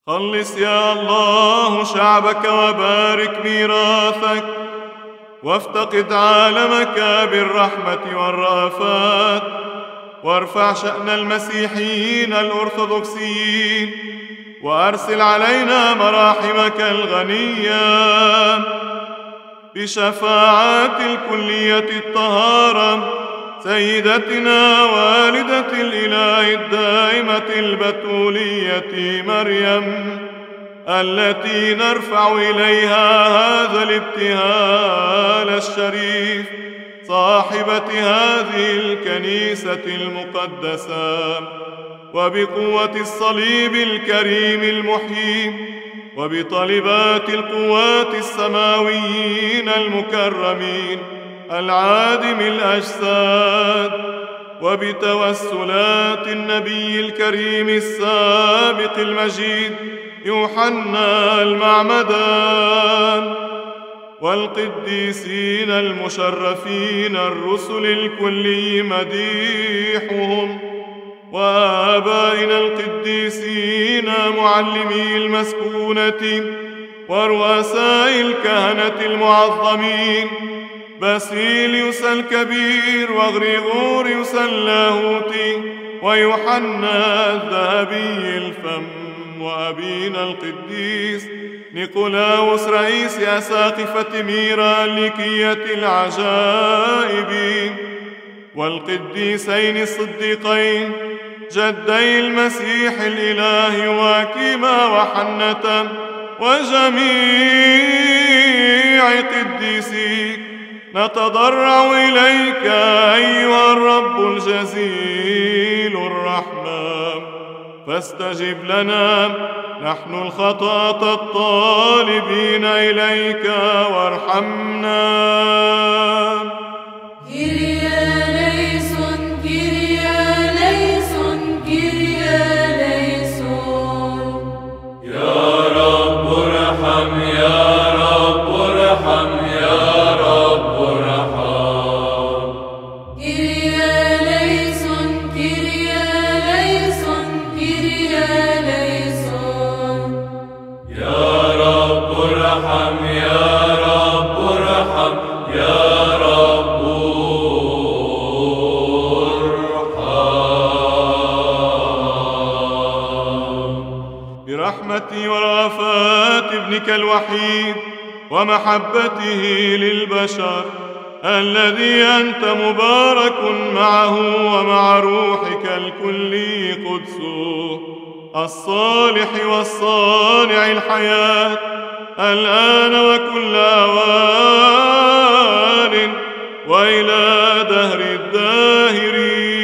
خلص يا الله شعبك وبارك ميراثك، وافتقد عالمك بالرحمة والرأفات، وارفع شأن المسيحيين الأرثوذكسيين، وأرسل علينا مراحمك الغنية بشفاعات الكلية الطهارة سيدتنا والدة الإله الدائمة البتولية مريم، التي نرفع إليها هذا الابتهال الشريف، صاحبة هذه الكنيسة المقدسة، وبقوة الصليب الكريم المحيي، وبطلبات القوات السماويين المكرمين العادم الأجساد، وبتوسلات النبي الكريم السابق المجيد يوحنا المعمدان، والقديسين المشرفين الرسل الكلي مديحهم، وآبائنا القديسين معلمي المسكونة، ورؤساء الكهنة المعظمين باسيليوس الكبير، وغريغوريوس اللاهوتي، ويوحنا الذهبي الفم، وأبينا القديس نيقولاوس رئيس أساقفة ميرا لكية العجائب، والقديسين الصديقين جدي المسيح الإله واكيما وحنة، وجميع قديسيك، نتضرع إليك أيها الرب الجزيل الرحمة، فاستجب لنا نحن الخطاة الطالبين إليك، وارحمنا. برحمة ورأفات ابنك الوحيد ومحبته للبشر، الذي أنت مبارك معه ومع روحك الكلي قدسه الصالح والصانع الحياة، الآن وكل أوان وإلى دهر الداهرين.